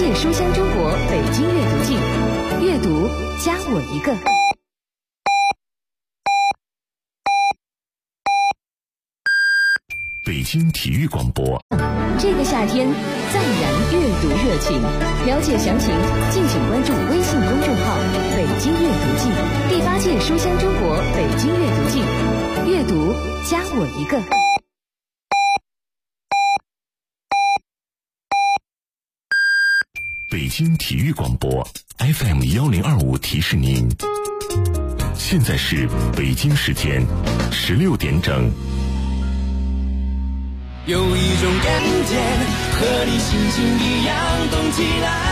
届书香中国北京阅读季，阅读加我一个。 北京体育广播， 这个夏天再燃阅读热情。了解详情，敬请关注微信公众号“北京阅读季”第8届书香中国北京阅读季，阅读加我一个。 北京体育广播 FM 1025提示您，现在是北京时间16点整。 有一种感觉和你心情一样动起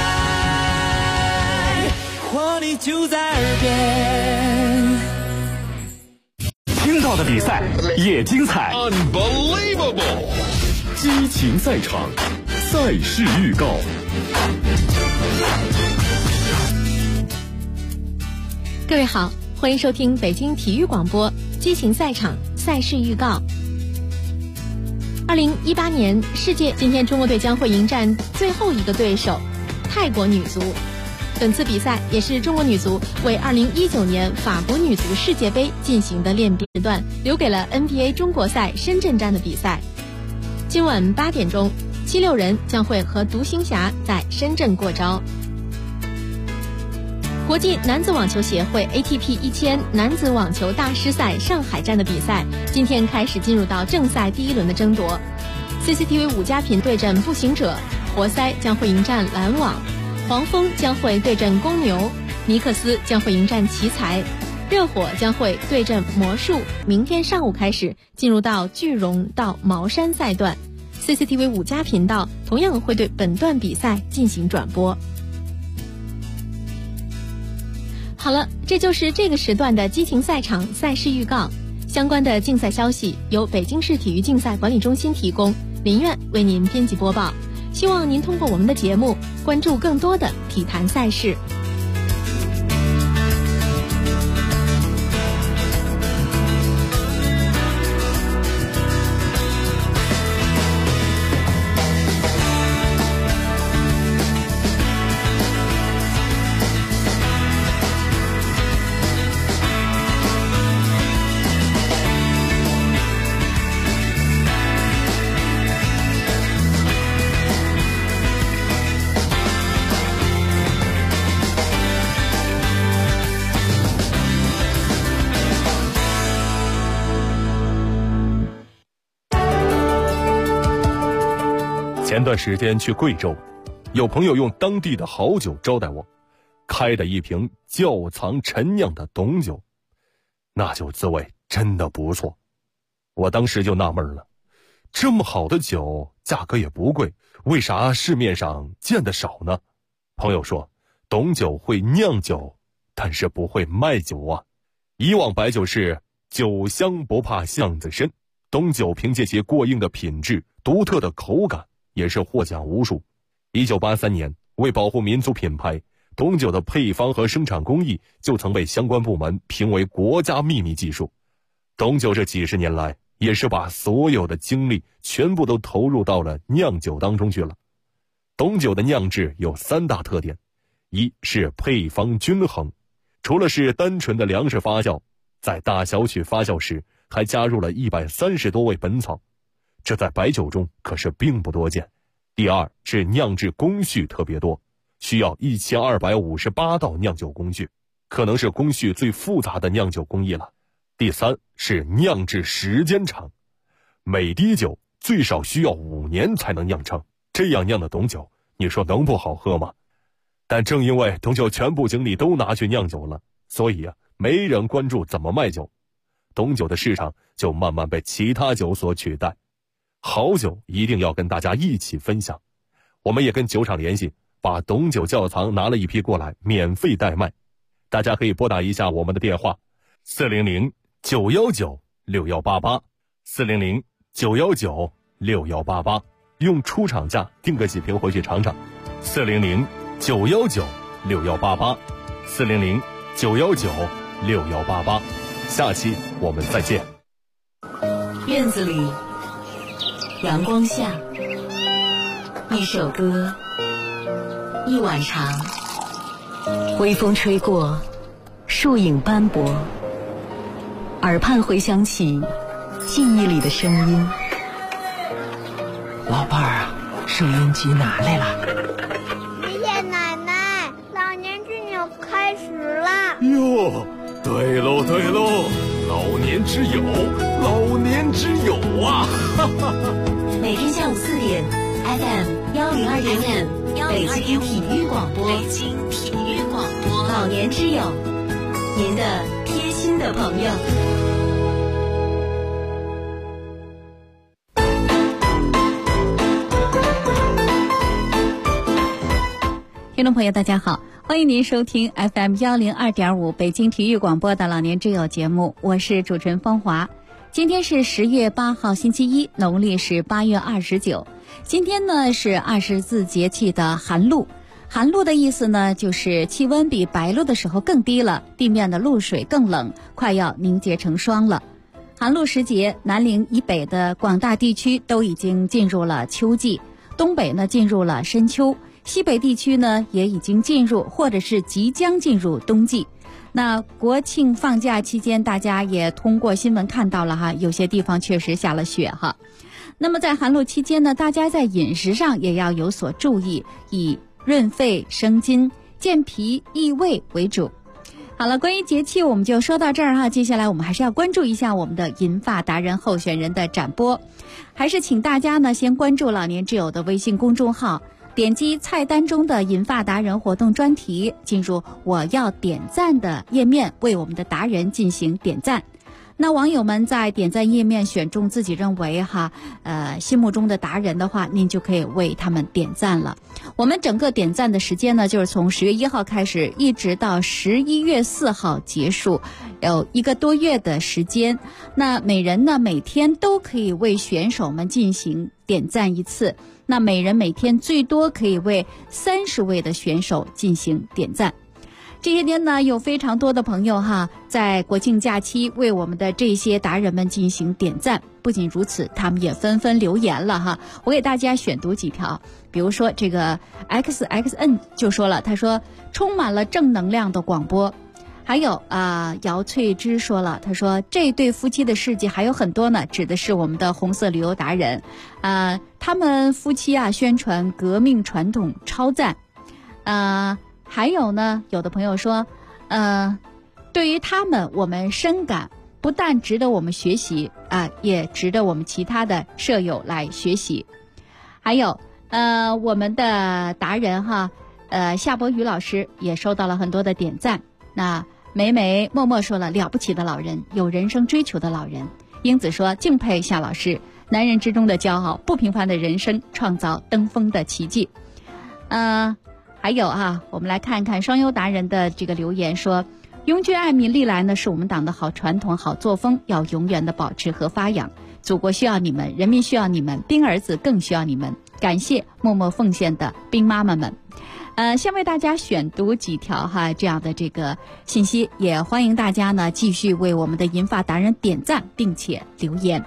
来，活力就在耳边。 听到的比赛也精彩 Unbelievable， 激情赛场，赛事预告。 各位好，欢迎收听北京体育广播激情赛场赛事预告。2018年世界，今天中国队将会迎战最后一个对手泰国女足。本次比赛也是中国女足为2019年法国女足世界杯进行的练兵时段，留给了 NBA 中国赛深圳站的比赛。今晚8点钟，76人将会和独行侠在深圳过招。国际男子网球协会 ATP 1000男子网球大师赛上海站的比赛今天开始进入到正赛第1轮的争夺。CCTV 5家频对阵步行者，活塞将会迎战篮网，黄蜂将会对阵公牛，尼克斯将会迎战奇才，热火将会对阵魔术。明天上午开始进入到巨龙到茅山赛段， CCTV 5家频道同样会对本段比赛进行转播。好了，这就是这个时段的激情赛场赛事预告。相关的竞赛消息由北京市体育竞赛管理中心提供，林苑为您编辑播报。希望您通过我们的节目关注更多的体坛赛事。 前段时间去贵州，有朋友用当地的好酒招待我，开的一瓶窖藏陈酿的董酒，那酒滋味真的不错。我当时就纳闷了，这么好的酒价格也不贵，为啥市面上见得少呢？朋友说，董酒会酿酒，但是不会卖酒啊。以往白酒是酒香不怕巷子深，董酒凭借其过硬的品质、独特的口感，也是获奖无数。1983年，为保护民族品牌，董酒的配方和生产工艺就曾被相关部门评为国家秘密技术。董酒这几十年来，也是把所有的精力全部都投入到了酿酒当中去了。董酒的酿制有3大特点，一是配方均衡，除了是单纯的粮食发酵，在大小曲发酵时还加入了130多味本草，这在白酒中可是并不多见。第二是酿制工序特别多，需要1258道酿酒工序，可能是工序最复杂的酿酒工艺了。第三是酿制时间长，每滴酒最少需要5年才能酿成，这样酿的董酒，你说能不好喝吗？但正因为董酒全部精力都拿去酿酒了，所以没人关注怎么卖酒，董酒的市场就慢慢被其他酒所取代。好酒一定要跟大家一起分享，我们也跟酒厂联系，把董酒窖藏拿了一批过来，免费代卖。大家可以拨打一下我们的电话400-919-6188 400-919-6188，用出厂价订个几瓶回去尝尝。400-919-6188 400-919-6188，下期我们再见。 院子里，阳光下，一首歌， 一晚长，微风吹过，树影斑驳，耳畔回响起记忆里的声音。 老伴儿啊，收音机拿来了。 爷爷奶奶，老年之友开始了。 哟，对喽对喽，老年之友，老年之友啊！哈哈。 每天下午4点 ，FM 102.5，北京体育广播，北京体育广播，老年之友，您的贴心的朋友。 听众朋友大家好，欢迎您收听 FM 102.5北京体育广播的老年之友节目，我是主持人芳华。今天是10月8号星期一，农历是8月29。今天呢是24节气的寒露。寒露的意思呢，就是气温比白露的时候更低了，地面的露水更冷，快要凝结成霜了。寒露时节，南岭以北的广大地区都已经进入了秋季，东北呢进入了深秋，西北地区呢也已经进入或者是即将进入冬季。那国庆放假期间，大家也通过新闻看到了哈，有些地方确实下了雪哈。那么在寒露期间呢，大家在饮食上也要有所注意，以润肺生津、健脾益胃为主。好了，关于节气我们就说到这儿哈，接下来我们还是要关注一下我们的银发达人候选人的展播，还是请大家呢先关注老年之友的微信公众号，点击菜单中的银发达人活动专题，进入我要点赞的页面，为我们的达人进行点赞。那网友们在点赞页面选中自己认为心目中的达人的话，您就可以为他们点赞了。我们整个点赞的时间呢，就是从10月1号开始，一直到11月4号结束，有1个多月的时间。那每人呢，每天都可以为选手们进行点赞一次。那每人每天最多可以为30位的选手进行点赞。这些天呢，有非常多的朋友在国庆假期为我们的这些达人们进行点赞。不仅如此，他们也纷纷留言了我给大家选读几条。比如说这个 XXN 就说了，他说充满了正能量的广播。还有姚翠芝说了，他说这对夫妻的事迹还有很多呢，指的是我们的红色旅游达人。他们夫妻宣传革命传统，超赞。还有呢，有的朋友说对于他们我们深感，不但值得我们学习也值得我们其他的舍友来学习。还有我们的达人夏博宇老师也收到了很多的点赞。那梅梅默默说了，了不起的老人，有人生追求的老人。英子说敬佩夏老师，男人之中的骄傲，不平凡的人生创造登峰的奇迹。还有我们来看看双优达人的这个留言说，拥军爱民历来呢是我们党的好传统好作风，要永远的保持和发扬。祖国需要你们，人民需要你们，兵儿子更需要你们。感谢默默奉献的兵妈妈们。先为大家选读几条这样的这个信息，也欢迎大家呢继续为我们的银发达人点赞并且留言。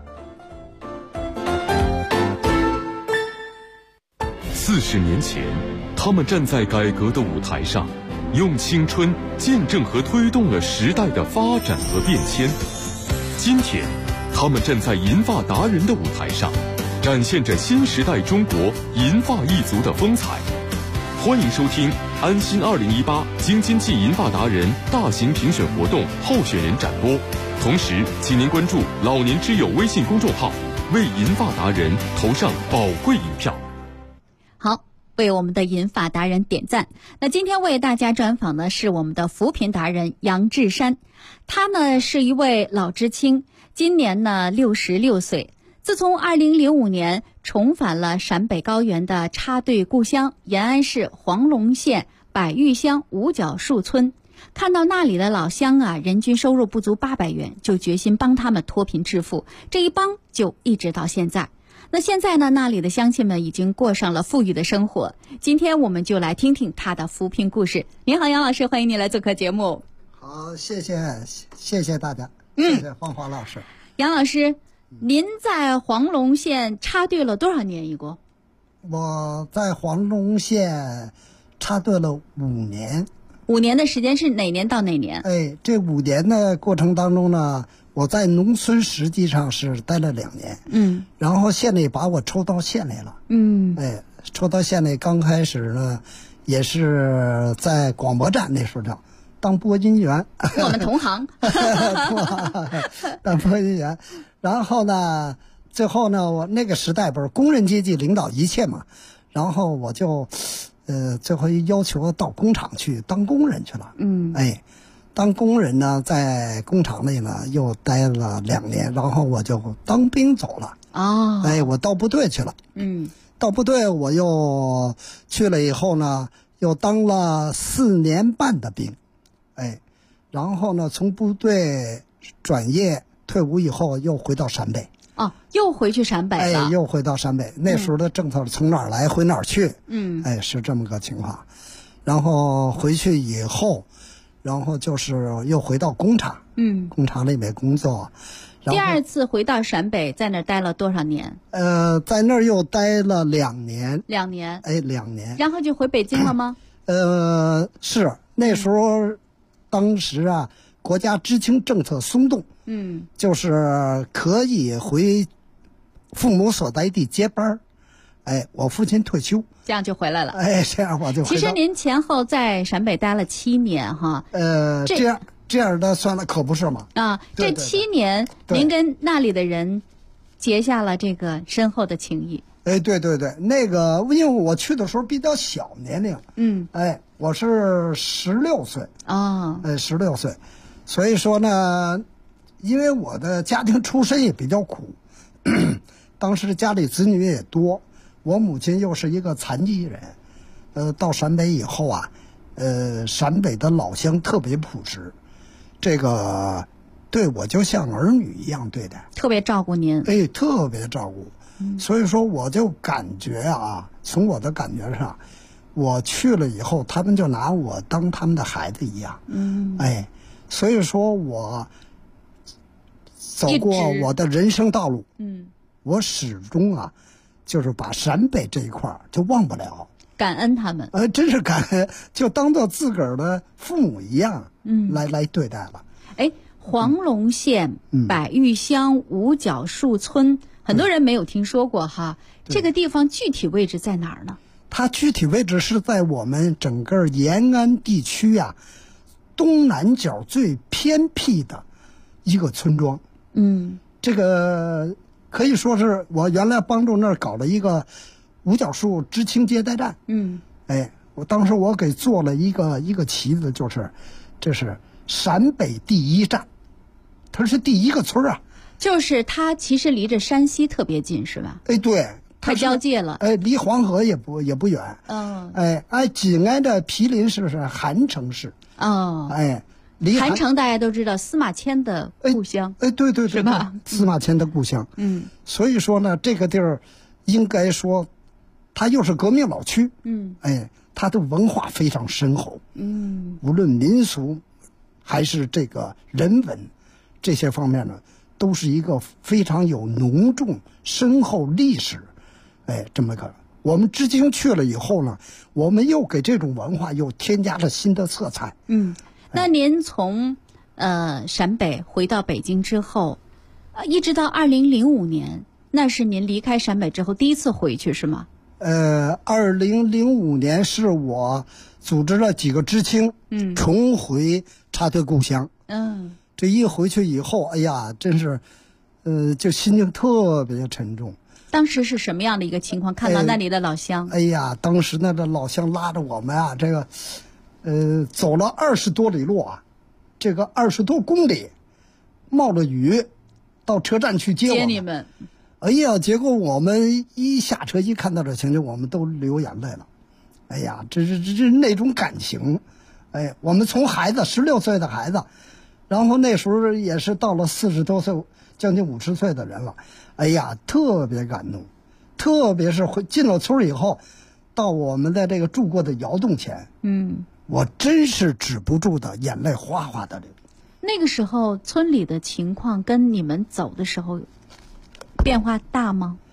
40年前，他们站在改革的舞台上，用青春见证和推动了时代的发展和变迁。今天，他们站在银发达人的舞台上，展现着新时代中国银发一族的风采。欢迎收听安心2018京津冀银发达人大型评选活动候选人展播，同时请您关注老年之友微信公众号，为银发达人投上宝贵一票。 好，为我们的银发达人点赞。那今天为大家专访的是我们的扶贫达人杨志山，他呢是一位老知青，今年呢66岁。自从2005年重返了陕北高原的插队故乡延安市黄龙县百峪乡五角树村，看到那里的老乡人均收入不足800元，就决心帮他们脱贫致富，这一帮就一直到现在。那现在呢，那里的乡亲们已经过上了富裕的生活。今天我们就来听听他的扶贫故事。您好，杨老师，欢迎你来做客节目。 好，谢谢大家，谢谢黄华老师。 杨老师，您在黄龙县插队了多少年？一共我在黄龙县插队了5年。 5年的时间是哪年到哪年？ 这5年的过程当中呢，我在农村实际上是待了2年。然后县里把我抽到县里了。抽到县里刚开始呢，也是在广播站那时候当播音员。 我们同行。 当播音员。然后呢，最后呢，我那个时代不是工人阶级领导一切嘛，然后我就最后要求到工厂去当工人去了。当工人呢，在工厂里呢又待了2年，然后我就当兵走了。我到部队去了。到部队我又去了以后呢，又当了4年半的兵。然后呢，从部队转业退伍以后，又回到陕北。 又回去陕北了。 又回到陕北。那时候的政策从哪儿来回哪儿去。是这么个情况。然后回去以后，然后就是又回到工厂。工厂里面工作。 第2次回到陕北，在那儿待了多少年？ 在那儿又待了2年。 2年。 2年。 然后就回北京了吗？ 是那时候，当时啊，国家知青政策松动。就是可以回父母所在地接班。我父亲退休， 这样就回来了。 这样我就回来了。 其实您前后在陕北待了7年哈。 这样的算了，可不是吗？ 这7年您跟那里的人结下了这个深厚的情谊。 对，那个因为我去的时候比较小年龄。我是16岁。16岁，所以说呢，因为我的家庭出身也比较苦，当时家里子女也多，我母亲又是一个残疾人。到陕北以后啊，陕北的老乡特别朴实，这个对我就像儿女一样对待， 特别照顾您。 特别照顾。所以说我就感觉啊，从我的感觉上，我去了以后，他们就拿我当他们的孩子一样。所以说我走过我的人生道路。我始终啊，就是把陕北这一块就忘不了， 感恩他们。 真是感恩，就当做自个儿的父母一样。来对待了。 黄龙县百峪乡五角树村，很多人没有听说过哈。这个地方具体位置在哪儿呢？ 它具体位置是在我们整个延安地区啊东南角最偏僻的一个村庄。这个可以说是我原来帮助那儿搞了一个五角树知青接待站。我当时我给做了一个旗子，这是陕北第1站，它是第1个村啊。 就是它其实离着山西特别近，是吧？ 对， 快交界了。 离黄河也不远。紧挨着毗邻市是韩城市。 韩城大家都知道，司马迁的故乡。 对， 是吧？ 司马迁的故乡。所以说呢，这个地儿应该说，它又是革命老区。它的文化非常深厚。无论民俗还是这个人文这些方面呢，都是一个非常有浓重深厚历史。这么个我们知青去了以后呢，我们又给这种文化又添加了新的色彩。 那您从陕北回到北京之后，一直到2005年，那是您离开陕北之后第一次回去是吗 ？2005年是我组织了几个知青，重回插队故乡。这一回去以后，哎呀，真是，就心情特别沉重。 当时是什么样的一个情况？看到那里的老乡， 哎呀，当时那个老乡拉着我们啊，这个，走了20多里路啊，这个20多公里，冒着雨，到车站去接你们。 哎呀，结果我们一下车一看到这情景，我们都流眼泪了。哎呀，这那种感情，我们从16岁的孩子，然后那时候也是到了40多岁，将近50岁的人了。哎呀，特别感动，特别是进了村以后，到我们的这个住过的窑洞前，我真是止不住的眼泪哗哗的流。 那个时候村里的情况跟你们走的时候变化大吗？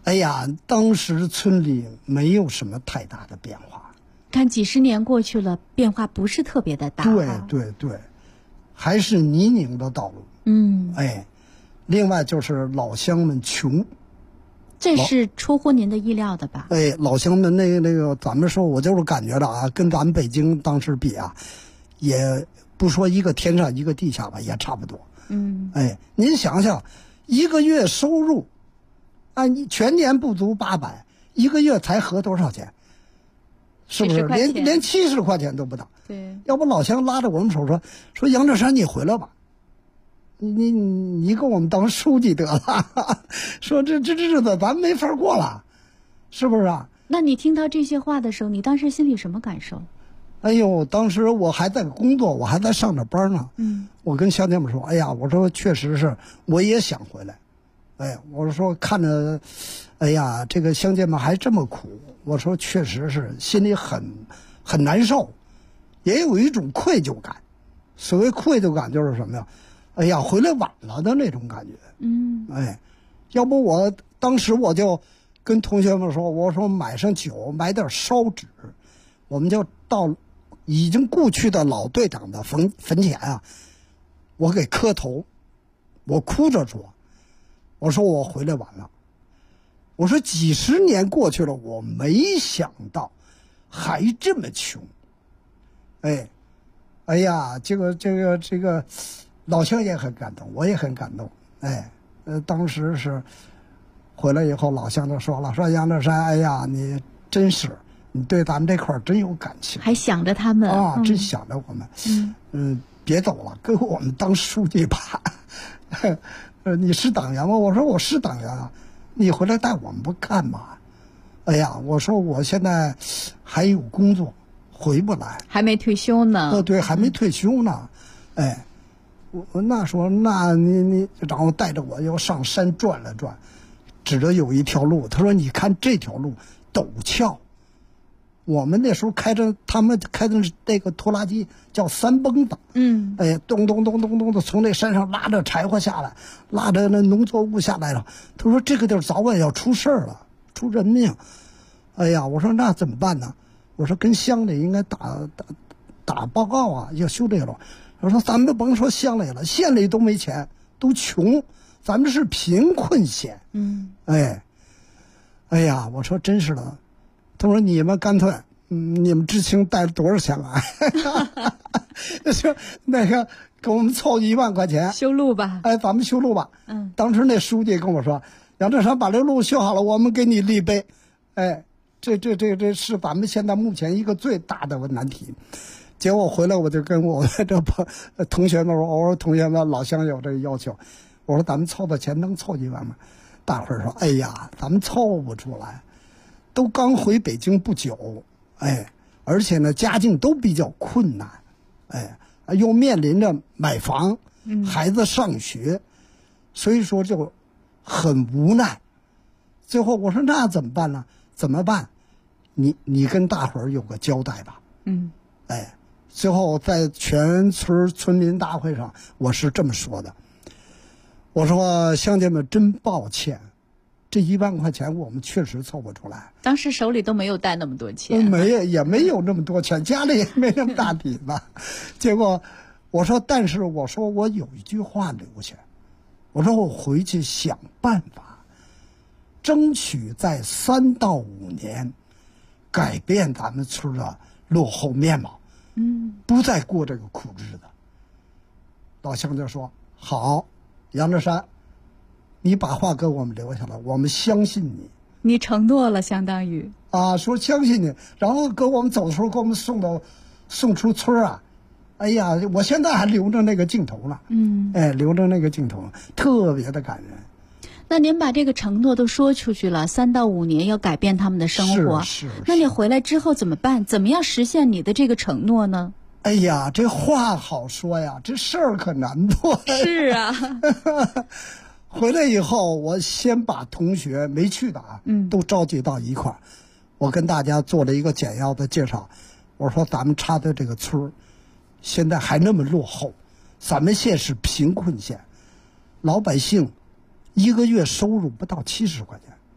哎呀，当时村里没有什么太大的变化。 看几十年过去了，变化不是特别的大。 对对对，还是泥泞的道路。哎，另外就是老乡们穷。 这是出乎您的意料的吧？ 哎，老乡们那个，咱们说，我就是感觉到啊，跟咱们北京当时比啊，也不说一个天上一个地下吧，也差不多。哎，您想想，一个月收入，按全年不足800，一个月才合多少钱？是不是连70块钱都不到？ 对， 要不老乡拉着我们手说杨振山，你回来吧。你给我们当书记得了，说这日子咱没法过了，是不是啊？ 那你听到这些话的时候，你当时心里什么感受？ 哎呦，当时我还在工作，我还在上着班呢。我跟乡亲们说，哎呀，我说确实是，我也想回来。哎，我说看着，哎呀，这个乡亲们还这么苦，我说确实是心里很难受，也有一种愧疚感。所谓愧疚感就是什么呀？哎呀，回来晚了的那种感觉。哎，要不当时我就跟同学们说，我说买上酒，买点烧纸，我们就到已经故去的老队长的坟前啊，我给磕头，我哭着说，我说我回来晚了，我说几十年过去了，我没想到还这么穷。哎呀，这个。老乡也很感动，我也很感动。哎，当时是回来以后，老乡就说了，说杨振山，哎呀，你真是，你对咱们这块真有感情， 还想着他们啊，真想着我们。别走了，给我们当书记吧。你是党员吗？我说我是党员啊，你回来带我们不干嘛？哎呀，我说我现在还有工作，回不来， 还没退休呢。 对，还没退休呢。哎。我那说，那你然后带着我要上山转了转，指着有一条路，他说你看这条路陡峭，我们那时候他们开的那个拖拉机叫3蹦子，哎，咚咚咚咚咚的从那山上拉着柴火下来，拉着那农作物下来了。他说这个地儿早晚要出事儿了，出人命。哎呀，我说那怎么办呢？我说跟乡里应该打报告啊，要修这个路。我说咱们甭说乡里了，县里都没钱，都穷，咱们是贫困县。哎呀，我说真是的。他说你们干脆，你们知青带了多少钱来？说那个给我们凑1万块钱修路吧。 哎，咱们修路吧。当时那书记跟我说，杨振山把这路修好了，我们给你立碑。哎，这是咱们现在目前一个最大的难题。结果回来我就跟我这同学们说，我说同学们，老乡有这个要求，我说咱们凑的钱能凑1万吗？大伙儿说，哎呀，咱们凑不出来，都刚回北京不久，哎，而且呢家境都比较困难，哎，又面临着买房，孩子上学，所以说就很无奈。最后我说那怎么办呢？怎么办？你跟大伙儿有个交代吧。哎。最后在全村民大会上，我是这么说的，我说乡亲们真抱歉，这1万块钱我们确实凑不出来。 当时手里都没有带那么多钱， 也没有那么多钱，家里也没那么大底子。结果我说，但是我说我有一句话留下，我说我回去想办法，争取在3到5年改变咱们村的落后面貌。不再过这个苦日子。老乡就说好，杨振山，你把话给我们留下来，我们相信你。 你承诺了，相当于啊，说相信你，然后给我们走的时候给我们送出村啊。哎呀，我现在还留着那个镜头呢。哎，留着那个镜头，特别的感人。 那您把这个承诺都说出去了，3到5年要改变他们的生活， 是。 那你回来之后怎么办？怎么样实现你的这个承诺呢？ 哎呀，这话好说呀，这事儿可难做。 是啊。 回来以后，我先把同学没去的都召集到一块儿，我跟大家做了一个简要的介绍。我说咱们插的这个村儿，现在还那么落后，咱们县是贫困县，老百姓1个月收入不到70块钱，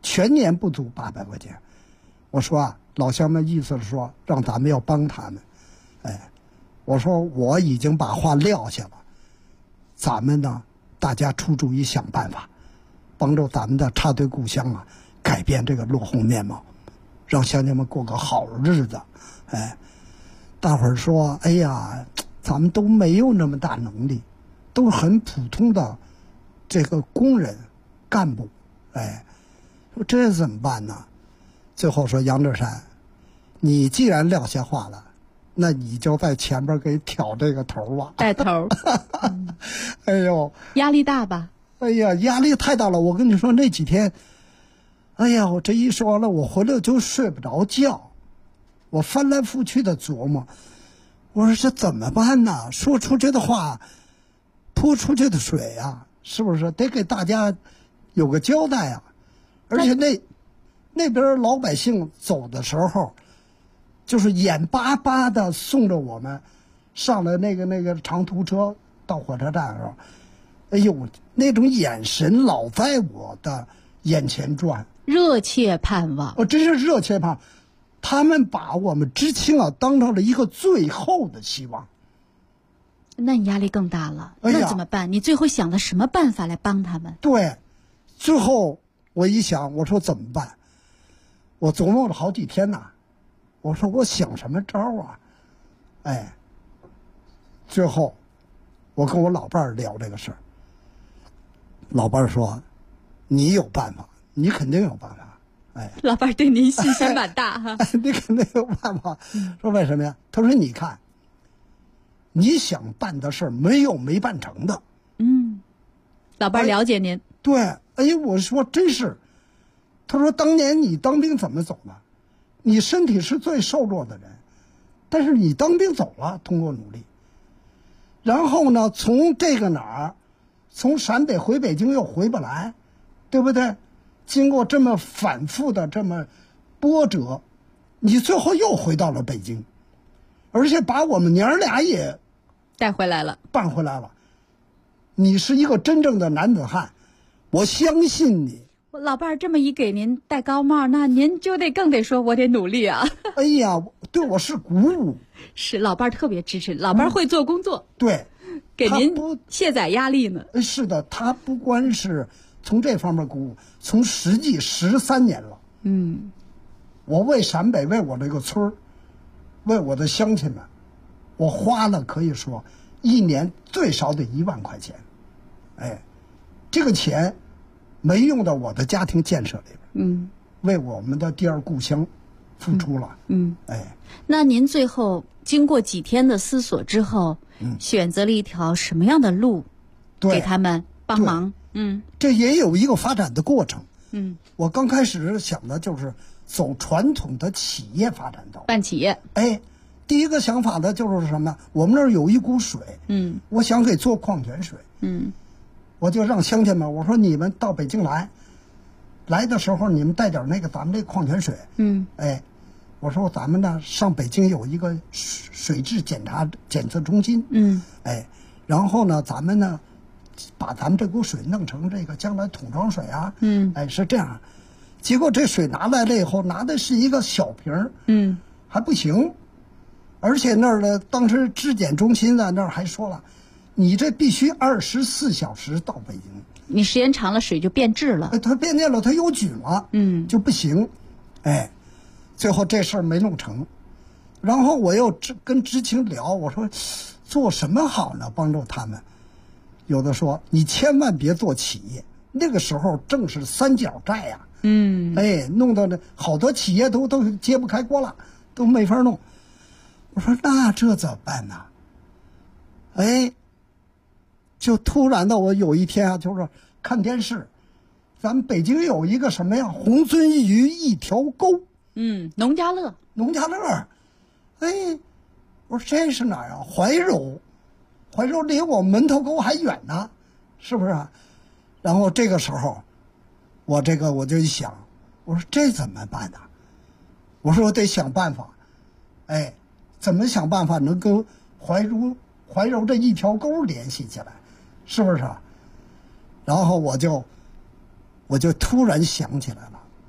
全年不足800块钱。我说啊，老乡们意思是说让咱们要帮他们，哎，我说我已经把话撂下了，咱们呢大家出主意想办法，帮助咱们的插队故乡啊改变这个落后面貌，让乡亲们过个好日子。哎，大伙儿说，哎呀，咱们都没有那么大能力，都是很普通的这个工人干部，哎，说这怎么办呢？最后说，杨志山，你既然撂下话了，那你就在前边给挑这个头啊， 带头。 哎呦， 压力大吧？ 哎呀，压力太大了。我跟你说，那几天，哎呀，我这一说完了，我回来就睡不着觉，我翻来覆去的琢磨，我说这怎么办呢？说出去的话，泼出去的水啊，是不是得给大家有个交代啊？而且那边老百姓走的时候，就是眼巴巴的送着我们上了那个长途车到火车站的时候，哎呦，那种眼神老在我的眼前转， 热切盼望。 真是热切盼望。他们把我们知青啊当成了一个最后的希望。 那你压力更大了， 哎呀， 那怎么办？你最后想了什么办法来帮他们？ 对，最后我一想，我说怎么办？我琢磨了好几天呐，我说我想什么招啊？哎，最后我跟我老伴儿聊这个事儿，老伴儿说：“你有办法，你肯定有办法。”哎， 老伴儿对您信心蛮大哈。 你肯定有办法。说为什么呀？他说：“你看，你想办的事儿没有没办成的。” 老伴儿了解您。 对，哎呀，我说真是。他说：“当年你当兵怎么走的？你身体是最瘦弱的人，但是你当兵走了，通过努力。然后呢，从这个哪儿，从陕北回北京又回不来，对不对？经过这么反复的这么波折，你最后又回到了北京，而且把我们娘俩也带回来了， 办回来了。你是一个真正的男子汉，我相信你。” 我老伴儿这么一给您戴高帽，那您就更得说我得努力啊。 哎呀，对我是鼓舞。 是，老伴儿特别支持，老伴儿会做工作， 对， 给您卸载压力呢。 是的，他不光是从这方面鼓舞，从实际13年了。我为陕北，为我这个村儿，为我的乡亲们，我花了可以说一年最少得1万块钱。哎，这个钱没用到我的家庭建设里边，为我们的第二故乡付出了。哎， 那您最后经过几天的思索之后，选择了一条什么样的路，给他们帮忙？ 这也有一个发展的过程。我刚开始想的就是走传统的企业发展道路， 办企业。 哎，第一个想法呢就是什么？我们那儿有一股水，我想给做矿泉水。我就让乡亲们，我说你们到北京来的时候，你们带点那个咱们这矿泉水。哎，我说咱们呢上北京有一个水质检测中心。哎，然后呢咱们呢把咱们这股水弄成这个将来桶装水啊。哎，是这样。结果这水拿来了以后，拿的是一个小瓶儿。还不行，而且那儿的当时质检中心呢那儿还说了，你这必须24小时到北京， 你时间长了水就变质了。 它变质了，它有菌了，就不行。哎，最后这事儿没弄成，然后我又跟知青聊，我说做什么好呢？帮助他们。有的说你千万别做企业，那个时候正是3角债呀。哎，弄到好多企业都揭不开锅了，都没法弄。我说那这怎么办呢？哎，就突然的我有一天啊，就是看电视，咱们北京有一个什么呀，红鳟鱼一条沟。 农家乐。 哎，我说这是哪儿啊？怀柔离我门头沟还远呢，是不是啊？然后这个时候，我就一想，我说这怎么办呢？我说我得想办法。哎，怎么想办法能跟怀柔这一条沟联系起来，是不是啊？然后我就突然想起来了，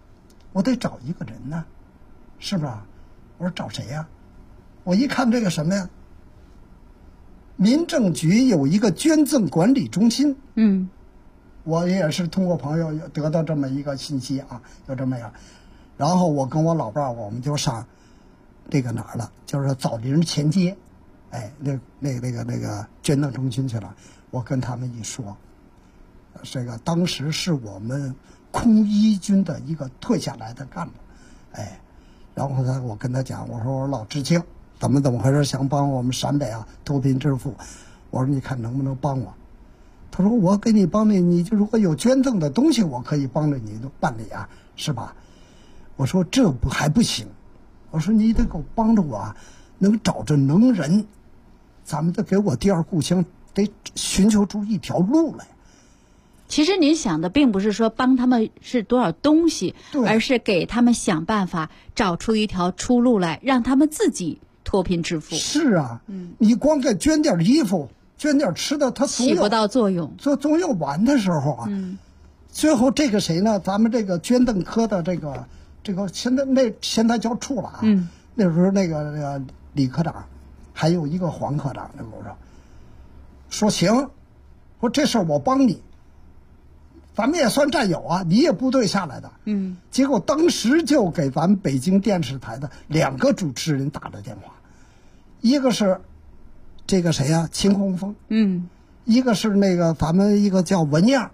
我得找一个人呢，是不是？我说找谁呀？我一看这个什么呀，民政局有一个捐赠管理中心。我也是通过朋友得到这么一个信息啊，就这么样。然后我跟我老伴儿，我们就上这个哪儿了，就是枣林前街，那个捐赠中心去了。我跟他们一说，这个当时是我们空一军的一个退下来的干部，然后呢，我跟他讲，我说老知青，怎么回事？想帮我们陕北啊脱贫致富，我说你看能不能帮我？他说我给你帮你就如果有捐赠的东西，我可以帮着你办理啊，是吧？我说这还不行，我说你得给我帮着我啊，能找着能人，咱们得给我第二故乡得寻求出一条路来。 其实您想的并不是说帮他们是多少东西，而是给他们想办法找出一条出路来，让他们自己脱贫致富。 是啊，你光给捐点衣服、捐点吃的，它起不到作用， 总有完的时候啊。最后这个谁呢？咱们这个捐赠科的这个现在叫处了啊。那时候那个李科长，还有一个黄科长，那跟我说行，说这事儿我帮你。咱们也算战友啊，你也部队下来的。结果当时就给咱们北京电视台的2个主持人打了电话，一个是这个谁呀，秦洪峰，一个是那个咱们一个叫文样，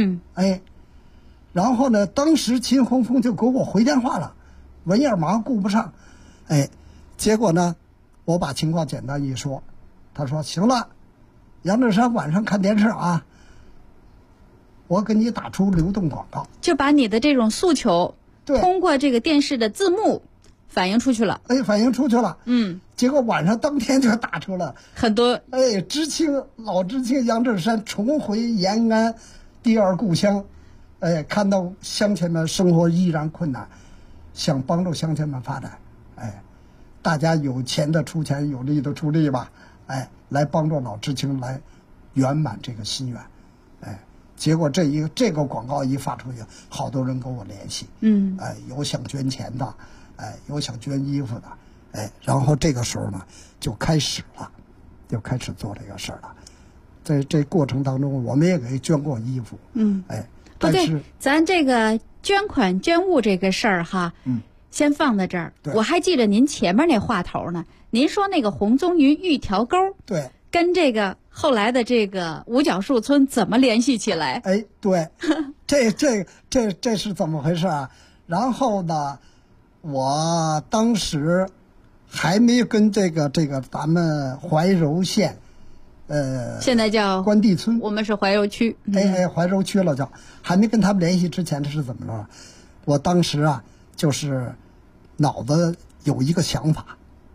然后呢，当时秦洪峰就给我回电话了，文样忙顾不上，结果呢，我把情况简单一说，他说行了，杨振山晚上看电视啊。我给你打出流动广告， 就把你的这种诉求通过这个电视的字幕反映出去了。 反映出去了。结果晚上当天就打出了很多。 老知青杨振山重回延安第二故乡，看到乡亲们生活依然困难，想帮助乡亲们发展，大家有钱的出钱，有力的出力吧，来帮助老知青来圆满这个心愿，结果这个广告一发出去，好多人跟我联系，有想捐钱的，有想捐衣服的，然后这个时候呢就开始做这个事儿了。在这过程当中，我们也给捐过衣服，但是咱这个捐款捐物这个事儿哈，先放在这儿。我还记得您前面那话头呢，您说那个红棕榈玉条沟， 对， 跟这个后来的这个五角树村怎么联系起来？ 对，这是怎么回事啊？然后呢，我当时还没跟这个咱们怀柔县， 现在叫关帝村， 我们是怀柔区， 怀柔区了叫，还没跟他们联系之前是怎么着？我当时啊，就是脑子有一个想法。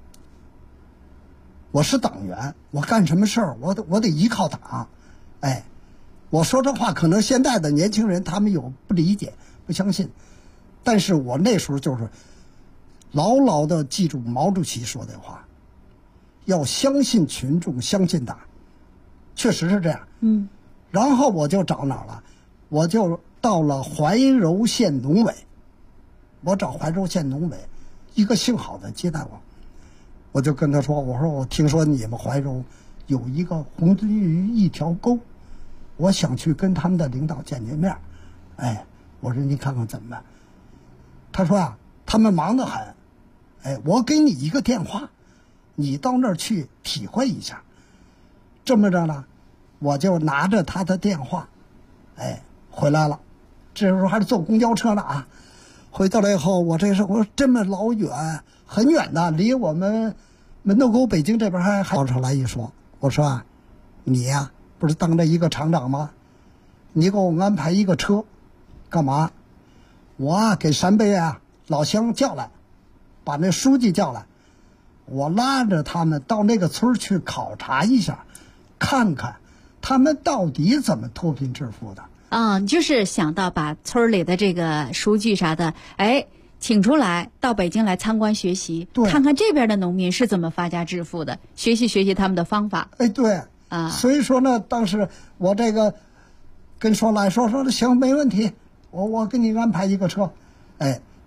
我是党员，我干什么事儿，我得依靠党，我说这话可能现在的年轻人他们有不理解、不相信，但是我那时候就是牢牢的记住毛主席说的话，要相信群众，相信党，确实是这样。然后我就找哪儿了？我就到了怀柔县农委，我找怀柔县农委一个姓郝的接待我。我就跟他说，我说我听说你们怀柔有一个红棕榈一条沟，我想去跟他们的领导见面。我说你看看怎么办？他说啊，他们忙得很，我给你一个电话，你到那儿去体会一下。这么着呢，我就拿着他的电话，回来了。这时候还是坐公交车呢啊。回到了以后，我说这么老远，很远的，离我们门头沟北京这边还跑出来一说，我说啊，你呀不是当着一个厂长吗？你给我安排一个车，干嘛？我啊给陕北啊老乡叫来，把那书记叫来，我拉着他们到那个村去考察一下，看看他们到底怎么脱贫致富的。 就是想到把村里的这个书记啥的，请出来到北京来参观学习，看看这边的农民是怎么发家致富的，学习他们的方法。 对啊，所以说呢，当时我这个跟说行，没问题，我给你安排一个车，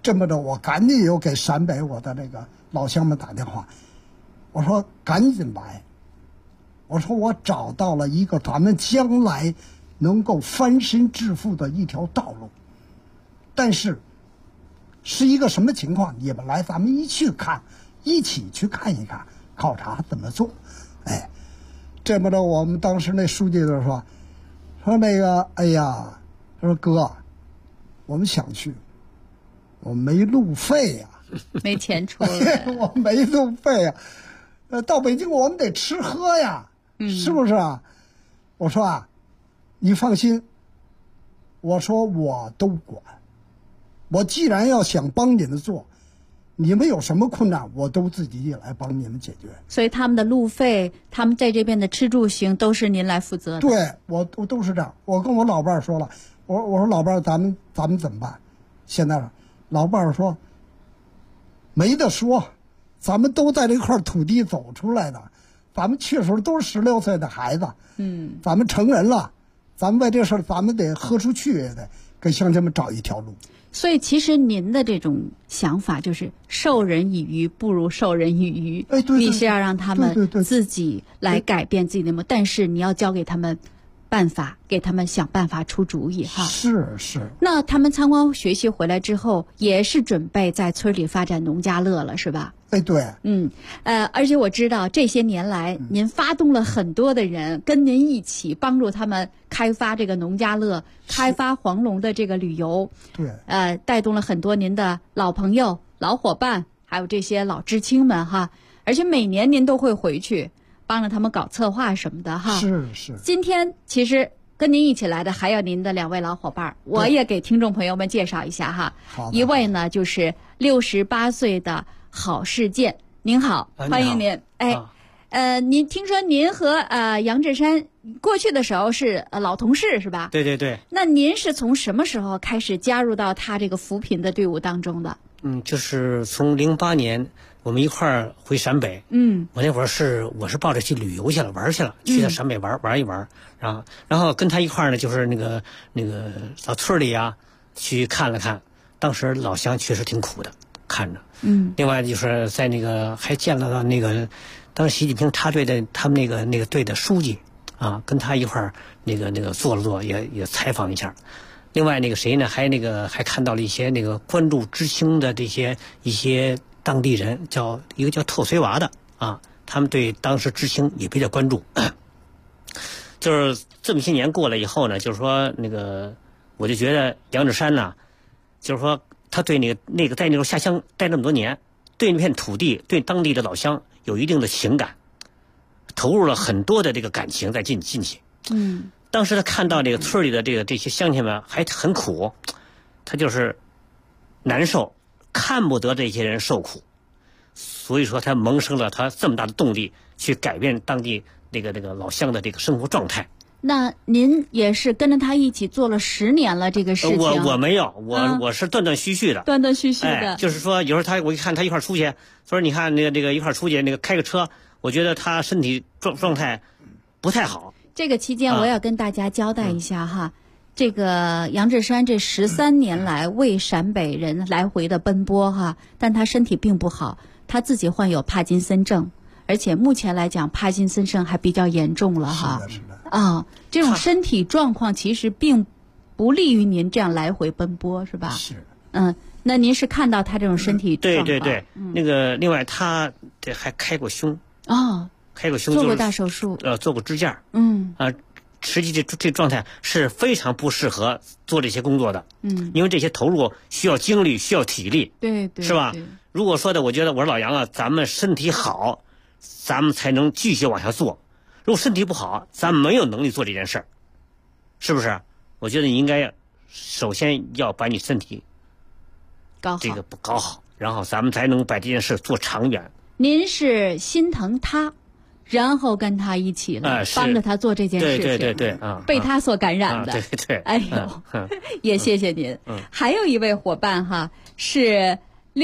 这么着，我赶紧又给陕北我的那个老乡们打电话，我说赶紧来，我说我找到了一个咱们将来能够翻身致富的一条道路，但是是一个什么情况？你们来，咱们一起去看一看，考察怎么做。哎，这么着，我们当时那书记就说那个，哎呀，他说哥，我们想去，我没路费呀， 没钱出来， 我没路费呀，到北京我们得吃喝呀，是不是啊？我说啊，你放心，我说我都管，我既然要想帮你们做，你们有什么困难，我都自己来帮你们解决。 所以他们的路费，他们在这边的吃住行都是您来负责的。 对，我都是这样。我跟我老伴儿说了，我说老伴儿，咱们怎么办？现在老伴儿说没得说，咱们都在这块土地走出来的，咱们去时候都是16岁的孩子，咱们成人了，咱们为这事儿，咱们得豁出去，也得给乡亲们找一条路。 所以其实您的这种想法就是授人以鱼不如授人以渔。 哎，对， 你是要让他们自己来改变自己的梦，但是你要教给他们办法，给他们想办法出主意哈。 是。 那他们参观学习回来之后，也是准备在村里发展农家乐了，是吧？ 哎，对。 而且我知道这些年来，您发动了很多的人跟您一起帮助他们开发这个农家乐，开发黄龙的这个旅游。 对。 带动了很多您的老朋友、老伙伴，还有这些老知青们哈。而且每年您都会回去帮着他们搞策划什么的哈。 是。 今天其实跟您一起来的还有您的2位老伙伴，我也给听众朋友们介绍一下哈。 好。 一位呢就是68岁的郝世建，您好，欢迎您。您听说您和杨志山过去的时候是老同事是吧？ 对。 那您是从什么时候开始加入到他这个扶贫的队伍当中的？ 就是从08年我们一块儿回陕北。我那会儿我是抱着去旅游去了，玩去了，去到陕北玩一玩，然后跟他一块儿呢，就是那个到村里啊去看了看，当时老乡确实挺苦的，看着。另外就是在那个还见到那个当时习近平插队的他们那个队的书记啊，跟他一块儿那个坐了坐，也采访一下。另外那个谁呢，还看到了一些那个关注知青的一些当地人，一个叫特随娃的啊，他们对当时知青也比较关注。就是这么些年过了以后呢，就是说我就觉得杨志山呢，就是说他对那个在那个下乡待那么多年，对那片土地，对当地的老乡有一定的情感，投入了很多的这个感情在进去。当时他看到这个村里的这些乡亲们还很苦，他就是难受，看不得这些人受苦，所以说他萌生了他这么大的动力去改变当地那个老乡的这个生活状态。 那您也是跟着他一起做了10年了这个事情？ 我没有，我是断断续续的。 断断续续的。 就是说有时候我一看他一块出去，说你看那个一块出去开个车，我觉得他身体状态不太好。 这个期间我要跟大家交代一下哈，这个杨志山这13年来为陕北人来回的奔波哈，但他身体并不好，他自己患有帕金森症，而且目前来讲帕金森症还比较严重了哈。 是的。 这种身体状况其实并不利于您这样来回奔波是吧？ 是。 那您是看到他这种身体状况？ 对。另外他这还开过胸。开过胸， 做过大手术， 做过支架。实际这状态是非常不适合做这些工作的。因为这些投入需要精力，需要体力。 对， 是吧？如果说我觉得我说老杨啊，咱们身体好，咱们才能继续往下做。如果身体不好，咱们没有能力做这件事儿，是不是？我觉得你应该首先要把你身体搞好，然后咱们才能把这件事做长远。 您是心疼他，然后跟他一起了，帮着他做这件事情。 对， 被他所感染的。 对。 哎呦，也谢谢您。还有一位伙伴哈，是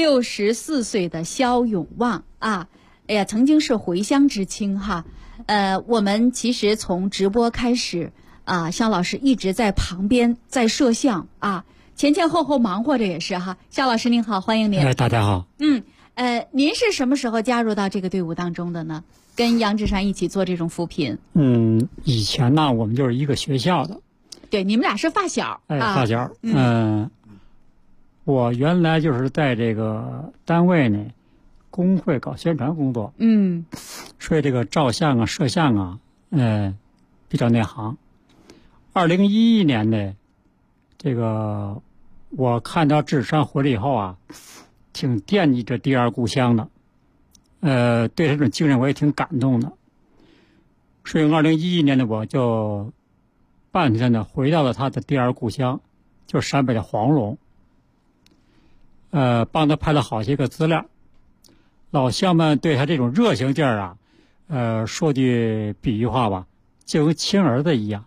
64岁的肖永旺啊。哎呀，曾经是回乡知青哈。我们其实从直播开始啊，肖老师一直在旁边在摄像啊。 前前后后忙活着也是哈。肖老师您好，欢迎您。 大家好。 您是什么时候加入到这个队伍当中的呢？跟杨志山一起做这种扶贫？ 以前呢，我们就是一个学校的。 对，你们俩是发小。 发小。我原来就是在这个单位呢，工会搞宣传工作。所以这个照相啊、摄像啊，比较内行。2011年呢，这个我看到志山回来以后啊，挺惦记着第二故乡的。对这种精神我也挺感动的。所以2011年呢，我就半天呢回到了他的第二故乡，就是陕北的黄龙。帮他拍了好些个资料。老乡们对他这种热情劲儿啊，说句比喻话吧，就跟亲儿子一样。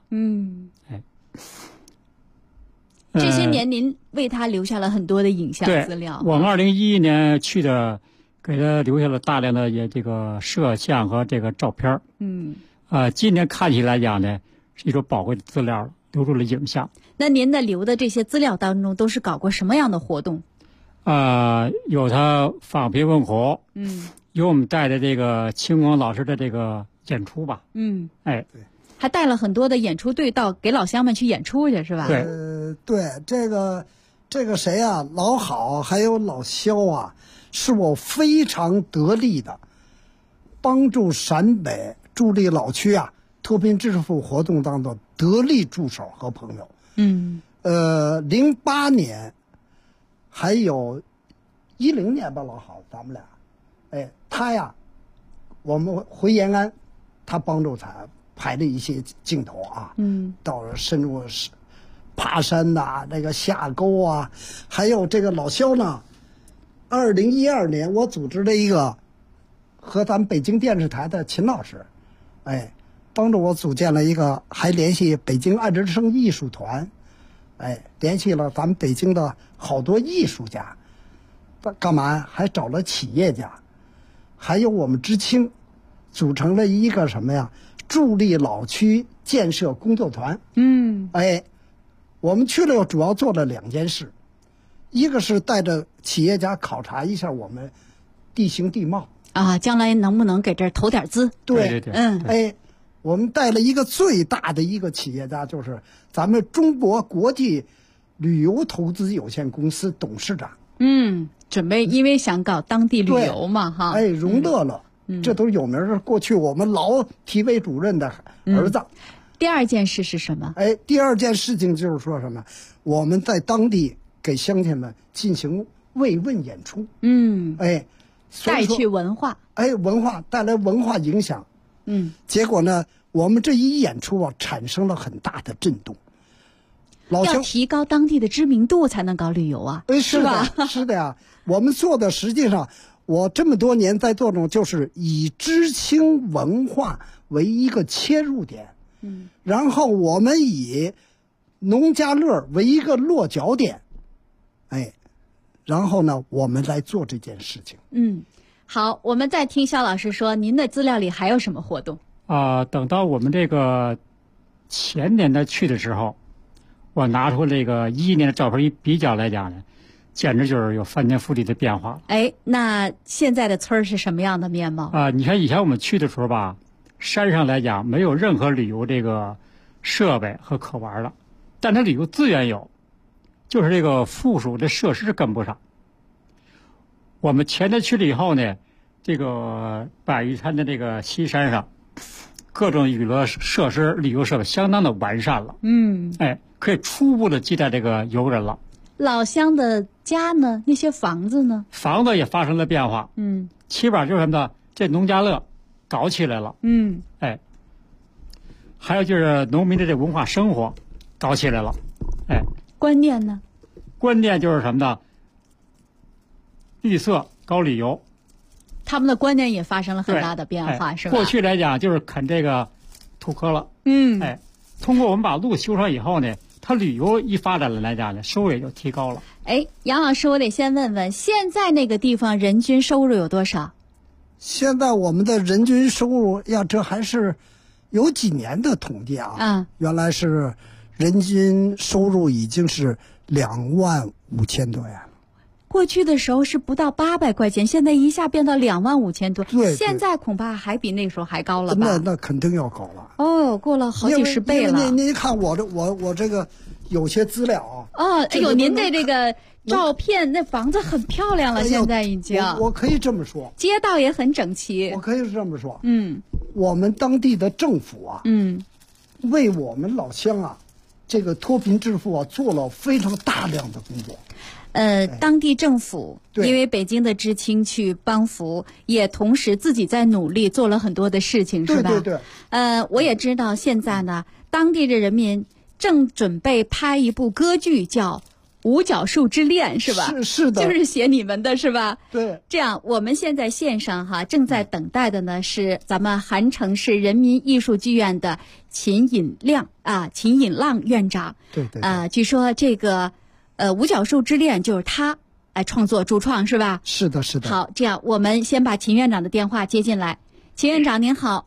这些年您为他留下了很多的影像资料。 我们2011年去的，给他留下了大量的这个摄像和这个照片。今年看起来讲呢，是一种宝贵的资料，留住了影像。 那您的留的这些资料当中，都是搞过什么样的活动？ 有他访贫问苦，有我们带的这个青光老师的这个演出吧， 对，还带了很多的演出队到给老乡们去演出去，是吧？ 对，这个谁啊，老郝还有老肖啊，是我非常得力的，帮助陕北助力老区啊脱贫致富活动当中得力助手和朋友。08年。还有10年吧，老郝，咱们俩，他呀，我们回延安，他帮助他拍了一些镜头啊，到了深入爬山呐，那个下沟啊，还有这个老肖呢，2012年我组织了一个和咱们北京电视台的秦老师，帮助我组建了一个，还联系北京爱之声艺术团。联系了咱们北京的好多艺术家，干嘛？还找了企业家，还有我们知青，组成了一个什么呀？助力老区建设工作团。我们去了，主要做了2件事，一个是带着企业家考察一下我们地形地貌啊，将来能不能给这儿投点资？ 对，我们带了一个最大的一个企业家，就是咱们中国国际旅游投资有限公司董事长。 准备因为想搞当地旅游嘛，哈。 荣乐乐，这都是有名的。过去我们老体委主任的儿子。 第二件事是什么？ 第二件事情就是说什么？我们在当地给乡亲们进行慰问演出。 带去文化。 文化带来文化影响。结果呢，我们这一演出啊，产生了很大的震动。 要提高当地的知名度才能搞旅游啊， 是吧？是的呀，我们做的实际上，我这么多年在做这种，就是以知青文化为一个切入点，然后我们以农家乐为一个落脚点，然后呢，我们来做这件事情。 好，我们再听肖老师说，您的资料里还有什么活动？ 等到我们这个前年的去的时候，我拿出这个11年的照片一比较来讲呢，简直就是有翻天覆地的变化了。 那现在的村儿是什么样的面貌？ 你看以前我们去的时候吧，山上来讲没有任何旅游这个设备和可玩的，但它旅游资源有，就是这个附属的设施跟不上。我们前天去了以后呢，这个百峪山的这个西山上，各种娱乐设施、旅游设备相当的完善了。可以初步的接待这个游人了。 老乡的家呢？那些房子呢？ 房子也发生了变化。起码就是什么呢？这农家乐搞起来了。还有就是农民的这文化生活搞起来了。 观念呢？ 观念就是什么呢？绿色搞旅游， 他们的观念也发生了很大的变化，是吧？ 过去来讲就是啃这个土坷了，通过我们把路修上以后呢，它旅游一发展了来讲呢，收入也就提高了。 杨老师，我得先问问，现在那个地方人均收入有多少？ 现在我们的人均收入呀，这还是有几年的统计啊。原来是人均收入已经是 25000多呀。 过去的时候是不到800块钱，现在一下变到25000多。 对， 现在恐怕还比那时候还高了吧？ 那肯定要高了。 哦，过了好几十倍了。 您看我这个有些资料啊。哎呦，您的这个照片，那房子很漂亮了，现在已经。 我可以这么说。 街道也很整齐。 我可以这么说。我们当地的政府啊，为我们老乡啊，这个脱贫致富啊，做了非常大量的工作。 当地政府因为北京的知青去帮扶，也同时自己在努力做了很多的事情，是吧？ 对对对。 我也知道现在呢，当地的人民正准备拍一部歌剧，叫《五角树之恋》，是吧？ 是的， 就是写你们的，是吧？ 对。 这样，我们现在线上正在等待的呢是咱们韩城市人民艺术剧院的秦引浪院长。 对对。 据说这个。五角树之恋就是他创作主创，是吧？ 是的，是的。 好，这样我们先把秦院长的电话接进来。秦院长您好。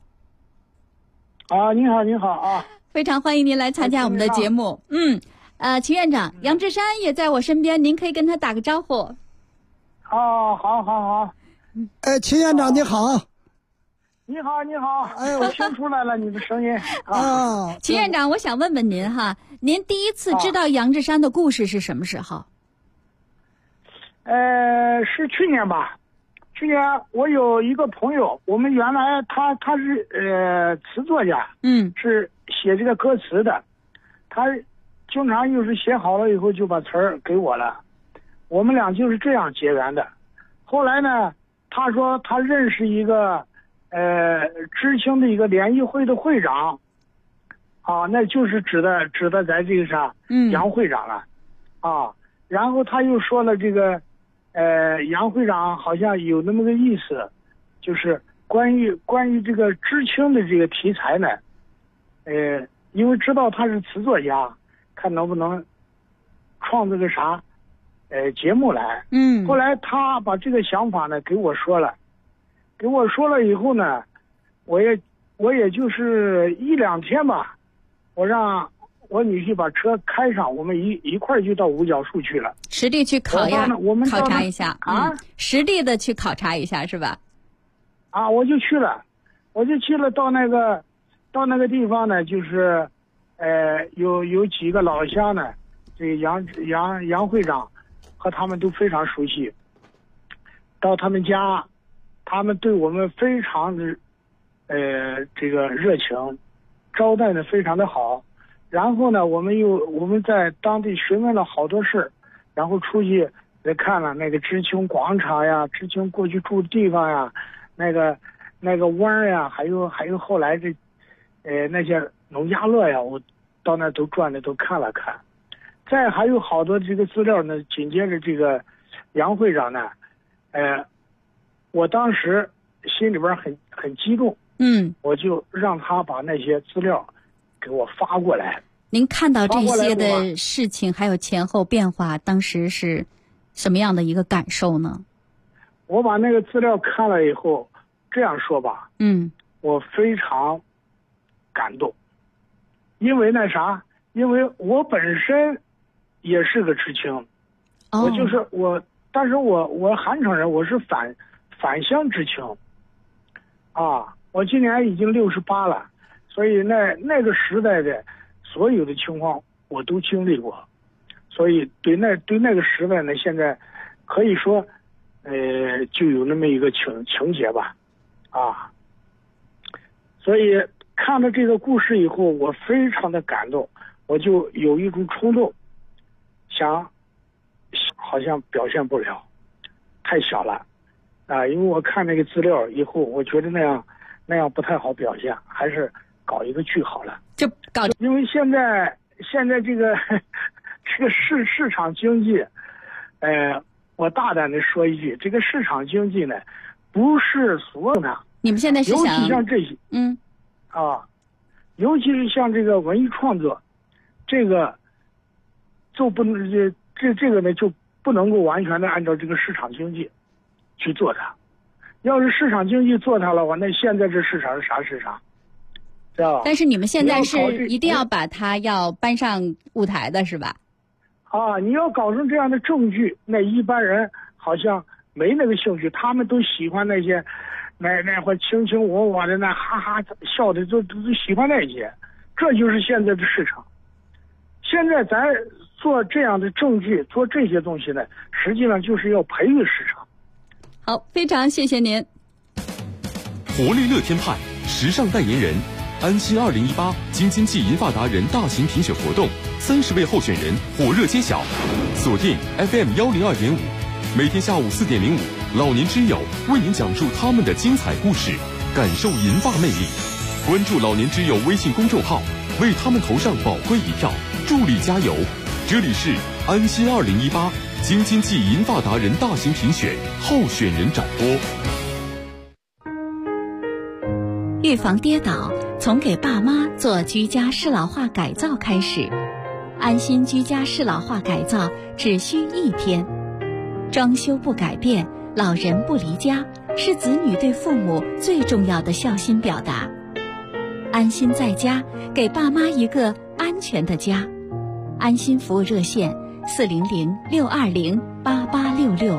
您好啊。 非常欢迎您来参加我们的节目。秦院长，杨志山也在我身边，您可以跟他打个招呼。 好。 秦院长你好。 你好。哎，我听出来了你的声音啊。 秦院长，我想问问您您第一次知道杨志山的故事是什么时候？ 是去年吧。去年我有一个朋友，我们原来他是词作家，是写这个歌词的，他经常又是写好了以后就把词儿给我了，我们俩就是这样结缘的。后来呢，他说他认识一个知青的一个联谊会的会长，那就是指的咱这个杨会长了，然后他又说了这个杨会长好像有那么个意思，就是关于这个知青的这个题材呢，因为知道他是词作家，看能不能创作个节目来。后来他把这个想法呢给我说了以后呢，我也就是1-2天吧，我让我女婿把车开上，我们一块就到五角树去了， 实地去考察一下实地的去考察一下是吧？ 我就去了，到那个地方呢，就是有几个老乡呢，这个杨会长和他们都非常熟悉，到他们家。他们对我们非常的这个热情，招待的非常的好。然后呢，我们在当地询问了好多事，然后出去看了那个知青广场呀，知青过去住的地方呀，那个湾呀，还有后来那些农家乐呀，我到那都转的都看了看。再还有好多这个资料呢，紧接着这个杨会长呢，我当时心里边很激动，我就让他把那些资料给我发过来。 您看到这些的事情还有前后变化，当时是什么样的一个感受呢？ 我把那个资料看了以后，这样说吧，我非常感动，因为因为我本身也是个知青，但是我韩城人，我是返乡知青，我今年已经68了，所以那个时代的所有的情况我都经历过，所以对那个时代呢，现在可以说就有那么一个情节吧，所以看了这个故事以后，我非常的感动，我就有一种冲动，好像表现不了，太小了。因为我看那个资料以后，我觉得那样不太好表现，还是搞一个剧好了。因为现在这个市场经济，我大胆的说一句，这个市场经济呢，不是所有的。 你们现在是尤其像这些，尤其是像这个文艺创作，这个就不能这个呢就不能够完全的按照这个市场经济去做它。要是市场经济做它的话，那现在这市场是啥市场？知道吧？ 但是你们现在是一定要把它要搬上舞台的是吧？ 啊，你要搞成这样的证据，那一般人好像没那个兴趣，他们都喜欢那些，那会卿卿我我的，那哈哈笑的，都喜欢那些，这就是现在的市场。现在咱做这样的证据，做这些东西呢，实际上就是要培育市场。 好，非常谢谢您。 活力乐天派时尚代言人，安心2018京津冀银发达人大型评选活动，30位候选人火热揭晓。锁定 FM 102.5，每天下午4点05，老年之友为您讲述他们的精彩故事，感受银发魅力。关注老年之友微信公众号，为他们投上宝贵一票，助力加油。这里是安心2018京津冀银发达人大型评选候选人展播。 预防跌倒，从给爸妈做居家适老化改造开始。安心居家适老化改造只需1天，装修不改变，老人不离家，是子女对父母最重要的孝心表达。安心在家，给爸妈一个安全的家。安心服务热线400-620-8866。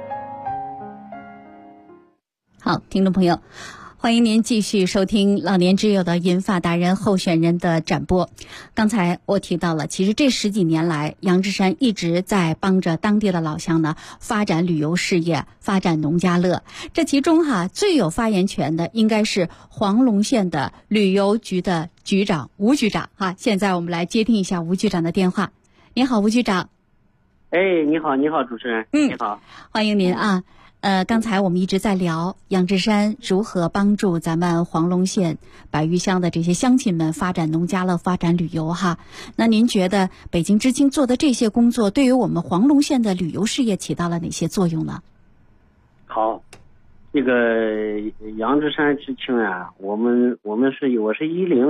好，听众朋友，欢迎您继续收听老年之友的银发达人候选人的展播。刚才我提到了，其实这10几年来，杨志山一直在帮着当地的老乡呢发展旅游事业，发展农家乐。这其中最有发言权的应该是黄龙县的旅游局的局长吴局长现在我们来接听一下吴局长的电话。你好，吴局长。 你好，主持人。你好， 欢迎您啊。刚才我们一直在聊杨志山如何帮助咱们黄龙县百余乡的这些乡亲们发展农家乐、发展旅游那您觉得北京知青做的这些工作对于我们黄龙县的旅游事业起到了哪些作用呢？ 好，这个杨志山知青我是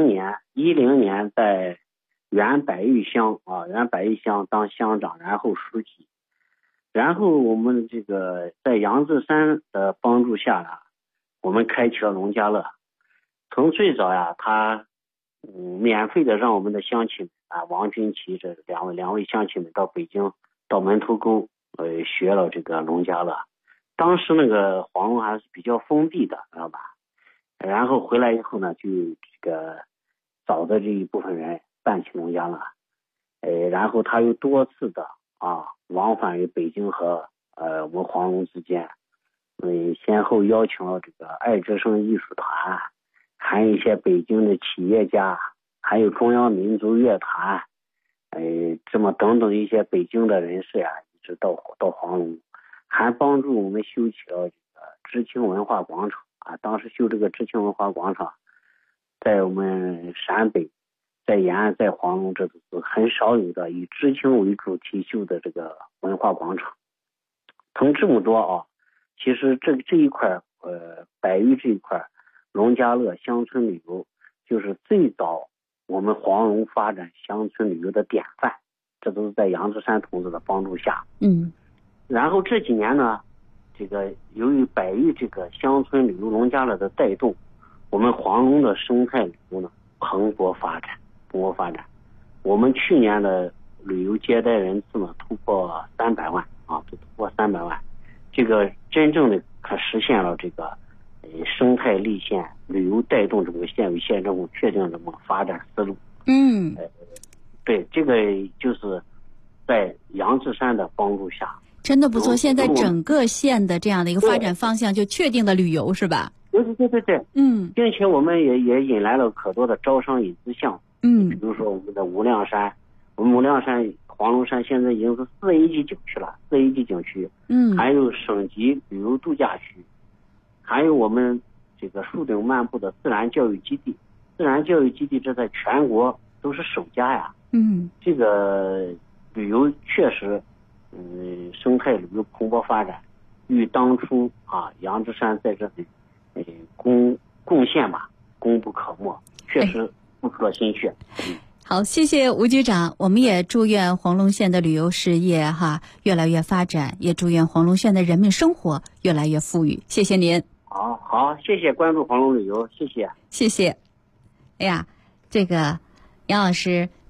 10年在原百余乡当乡长，然后书记。然后我们这个在杨志山的帮助下我们开启了农家乐。从最早他免费的让我们的乡亲王军旗这两位乡亲们到北京到门头沟学了这个农家乐。当时那个黄龙还是比较封闭的，知道吧？然后回来以后呢，就这个找的这一部分人办起农家乐。然后他又多次的往返于北京和我们黄龙之间，先后邀请了这个爱之声艺术团，还有一些北京的企业家，还有中央民族乐团，这么等等一些北京的人士一直到黄龙，还帮助我们修起了这个知青文化广场当时修这个知青文化广场，在我们陕北，在延安，在黄龙，这都是很少有的以知青为主题修的这个文化广场。从这么多其实这一块百余这一块农家乐乡村旅游就是最早我们黄龙发展乡村旅游的典范，这都是在杨志山同志的帮助下。然后这几年呢，这个由于百余这个乡村旅游农家乐的带动，我们黄龙的生态旅游呢蓬勃发展。我们去年的旅游接待人次呢突破300万突破300万，这个真正的可实现了这个生态立县旅游带动这个县委县政府确定这么发展思路。对，这个就是在杨志山的帮助下， 真的不错。现在整个县的这样的一个发展方向就确定了旅游，是吧？ 对，并且我们也引来了可多的招商引资项目。比如说我们的无量山，黄龙山现在已经是4A级景区了，4A级景区。还有省级旅游度假区，还有我们这个树顶漫步的自然教育基地。这在全国都是首家这个旅游确实生态旅游蓬勃发展，与当初杨志山在这里贡献功不可没，确实付出了心血。 好，谢谢吴局长，我们也祝愿黄龙县的旅游事业越来越发展，也祝愿黄龙县的人民生活越来越富裕。谢谢您。 好，谢谢关注黄龙旅游，谢谢。 哎呀，这个杨老师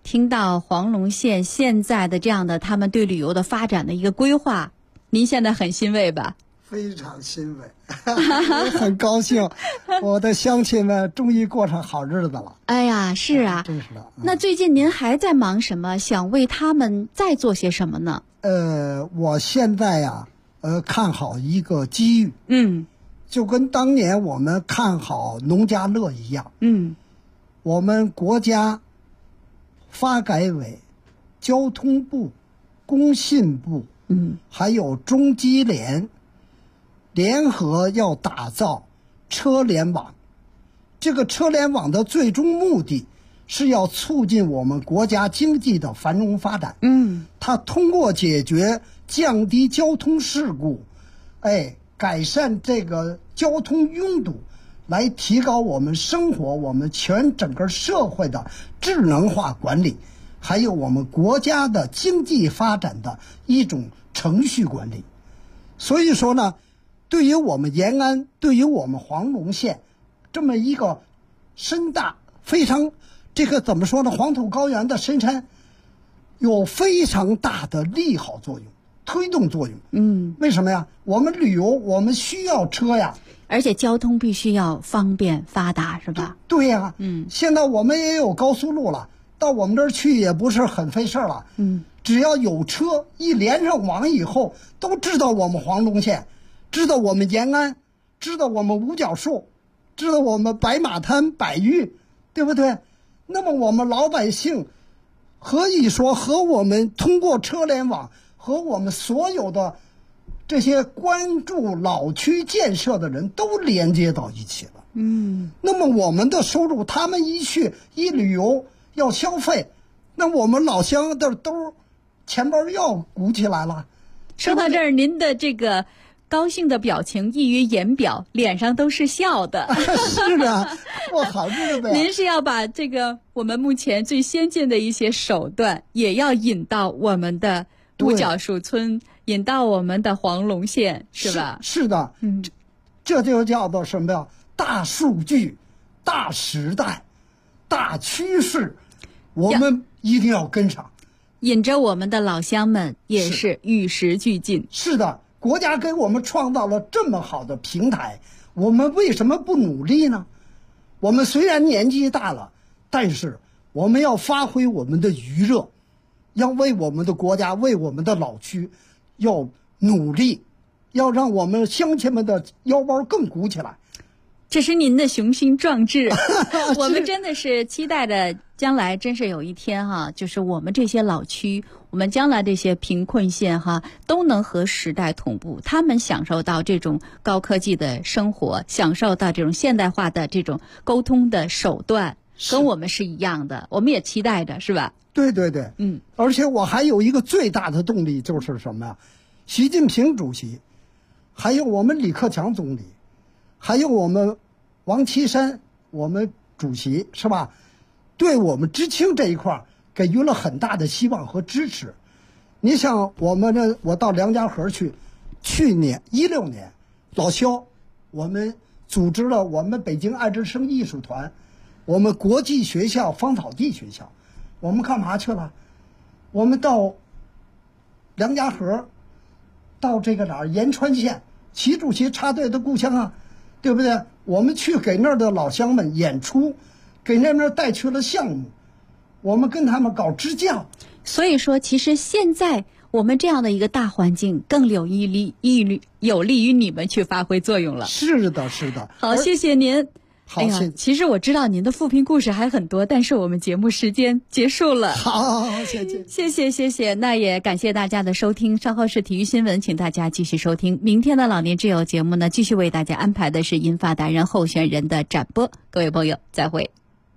听到黄龙县现在的这样的他们对旅游的发展的一个规划，您现在很欣慰吧？ 非常欣慰，很高兴，我的乡亲们终于过上好日子了。 哎呀，是啊， 真是的。 那最近您还在忙什么？想为他们再做些什么呢？ 我现在呀，看好一个机遇，就跟当年我们看好农家乐一样，我们国家发改委、交通部、工信部，还有中机联联合要打造车联网。这个车联网的最终目的是要促进我们国家经济的繁荣发展。它通过解决降低交通事故，改善这个交通拥堵，来提高我们生活、我们整个社会的智能化管理，还有我们国家的经济发展的一种程序管理。所以说呢，对于我们延安，对于我们黄龙县这么一个深大非常这个怎么说呢，黄土高原的深山，有非常大的利好作用、推动作用。为什么呀？我们旅游我们需要车呀， 而且交通必须要方便发达，是吧？ 对呀，现在我们也有高速路了，到我们这儿去也不是很费事儿了。只要有车一连上网以后，都知道我们黄龙县，知道我们延安，知道我们五角树，知道我们白马滩、百峪，对不对？那么我们老百姓可以说和我们通过车联网和我们所有的这些关注老区建设的人都连接到一起了。那么我们的收入，他们一去一旅游要消费，那我们老乡的兜钱包要鼓起来了。 说到这儿，您的这个高兴的表情溢于言表，脸上都是笑的。 是的，过好日子呀。 您是要把这个我们目前最先进的一些手段，也要引到我们的五角树村，引到我们的黄龙县，是吧？ 是的，这就叫做什么呀？大数据、大时代、大趋势，我们一定要跟上。 引着我们的老乡们也是与时俱进。 是的，国家给我们创造了这么好的平台，我们为什么不努力呢？我们虽然年纪大了，但是我们要发挥我们的余热，要为我们的国家、为我们的老区要努力，要让我们乡亲们的腰包更鼓起来。 这是您的雄心壮志。我们真的是期待着将来真是有一天哈，就是我们这些老区，我们将来这些贫困县哈，都能和时代同步，他们享受到这种高科技的生活，享受到这种现代化的这种沟通的手段，跟我们是一样的，我们也期待着，是吧？ 对对对，而且我还有一个最大的动力就是什么呀？习近平主席，还有我们李克强总理，还有我们王岐山我们主席，是吧？对我们知青这一块给予了很大的希望和支持。你想我到梁家河去年16年，老肖我们组织了我们北京爱之声艺术团，我们国际学校芳草地学校，我们干嘛去了？我们到梁家河，到这个哪儿延川县，习主席插队的故乡啊，对不对？我们去给那儿的老乡们演出，给那边带去了项目，我们跟他们搞支教。 所以说，其实现在我们这样的一个大环境更有利于你们去发挥作用了。 是的，是的。 好，谢谢您。 好， 其实我知道您的富平故事还很多，但是我们节目时间结束了。 好，谢谢。 那也感谢大家的收听，稍后是体育新闻，请大家继续收听。明天的老年之友节目呢，继续为大家安排的是银发达人候选人的展播。各位朋友，再会。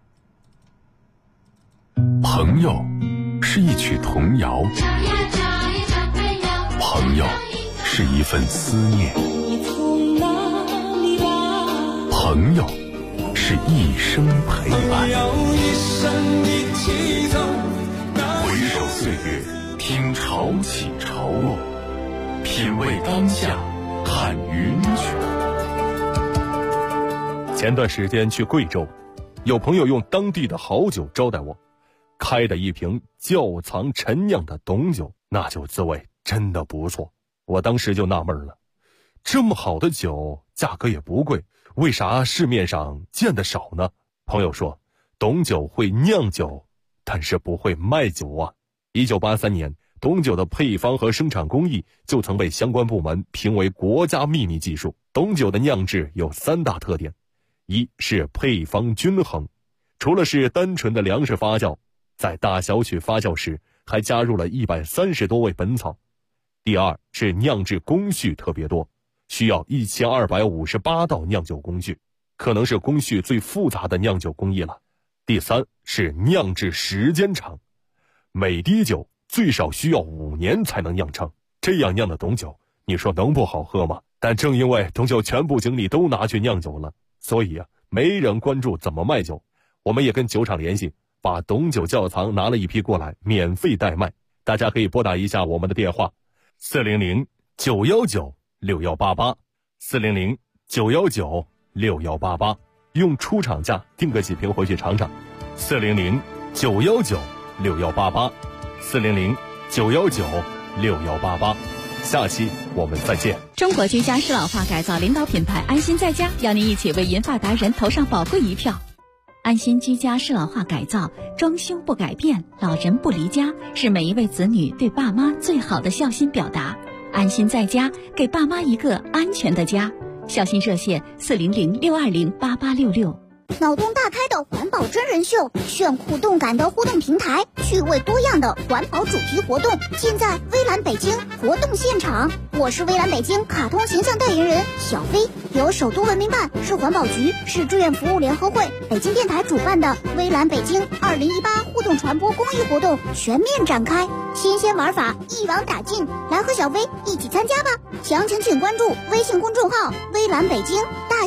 朋友是一曲童谣，朋友是一份思念，朋友是一生陪伴。回首岁月，听潮起潮落，品味当下，看云卷。 前段时间去贵州，有朋友用当地的好酒招待我， 开的一瓶窖藏陈酿的董酒，那就滋味真的不错。我当时就纳闷了，这么好的酒价格也不贵，为啥市面上见得少呢？朋友说，董酒会酿酒，但是不会卖酒啊。1983年，董酒的配方和生产工艺就曾被相关部门评为国家秘密技术。董酒的酿制有3大特点：一是配方均衡，除了是单纯的粮食发酵，在大小曲发酵时还加入了130多味本草。第二是酿制工序特别多，需要1258道酿酒工序，可能是工序最复杂的酿酒工艺了。第三是酿制时间长，每滴酒最少需要5年才能酿成，这样酿的董酒，你说能不好喝吗？但正因为董酒全部精力都拿去酿酒了，所以没人关注怎么卖酒。我们也跟酒厂联系，把董酒窖藏拿了一批过来，免费代卖。大家可以拨打一下我们的电话，400-919-6188，400-919-6188，用出厂价订个几瓶回去尝尝。400-919-6188，400-919-6188。下期我们再见。 中国居家适老化改造领导品牌安心在家，邀您一起为银发达人投上宝贵一票。安心居家适老化改造，装修不改变，老人不离家，是每一位子女对爸妈最好的孝心表达。安心在家，给爸妈一个安全的家。孝心热线400-620-8866。 脑洞大开的环保真人秀，炫酷动感的互动平台，趣味多样的环保主题活动，尽在微蓝北京活动现场。我是微蓝北京卡通形象代言人小飞，由首都文明办、市环保局、市志愿服务联合会、北京电台主办的微蓝北京2018互动传播公益活动全面展开，新鲜玩法一网打尽，来和小飞一起参加吧！详情请关注微信公众号微蓝北京大